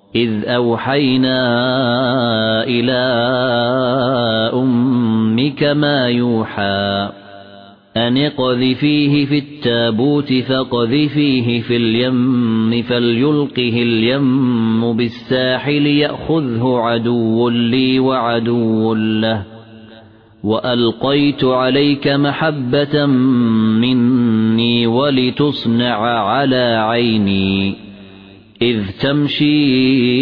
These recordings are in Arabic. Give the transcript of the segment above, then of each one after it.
إذ أوحينا إلى أمك ما يوحى أن اقذفيه في التابوت فاقذفيه في اليم فليلقه اليم بالساحل يأخذه عدو لي وعدو له وألقيت عليك محبة مني ولتصنع على عيني إذ تمشي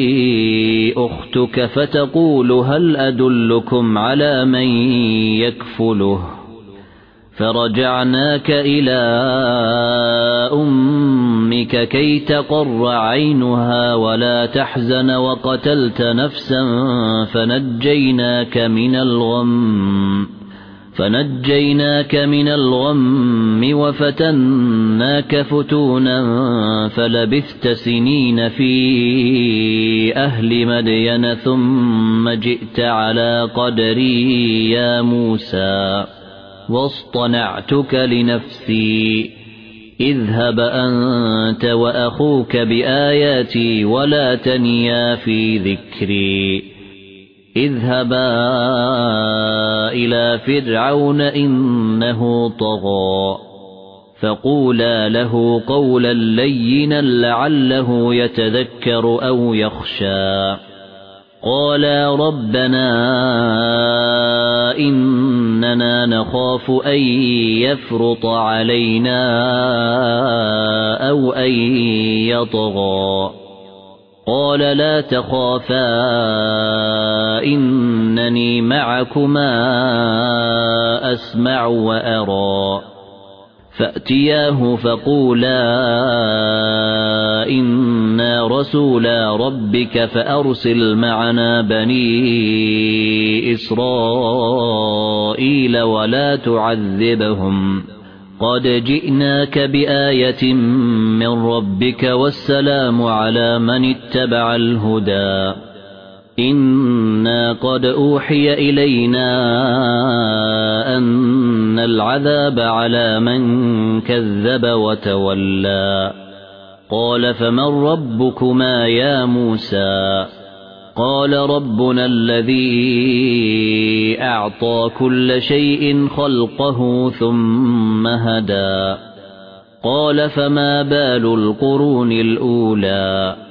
أختك فتقول هل أدلكم على من يكفله فرجعناك إلى أمك كي تقر عينها ولا تحزن وقتلت نفسا فنجيناك من الغم وفتناك فتونا فلبثت سنين في أهل مدين ثم جئت على قدري يا موسى واصطنعتك لنفسي اذهب أنت وأخوك بآياتي ولا تنيا في ذكري اذهبا إلى فرعون إنه طغى فقولا له قولا لينا لعله يتذكر أو يخشى قالا ربنا إننا نخاف أن يفرط علينا أو أن يطغى قال لا تخافا إنني معكما أسمع وأرى فأتياه فقولا إنا رسولا ربك فأرسل معنا بني إسرائيل ولا تعذبهم قد جئناك بآية من ربك والسلام على من اتبع الهدى إنا قد أوحي إلينا أن العذاب على من كذب وتولى قال فمن ربكما يا موسى قال ربنا الذي أعطى كل شيء خلقه ثم هدى قال فما بال القرون الأولى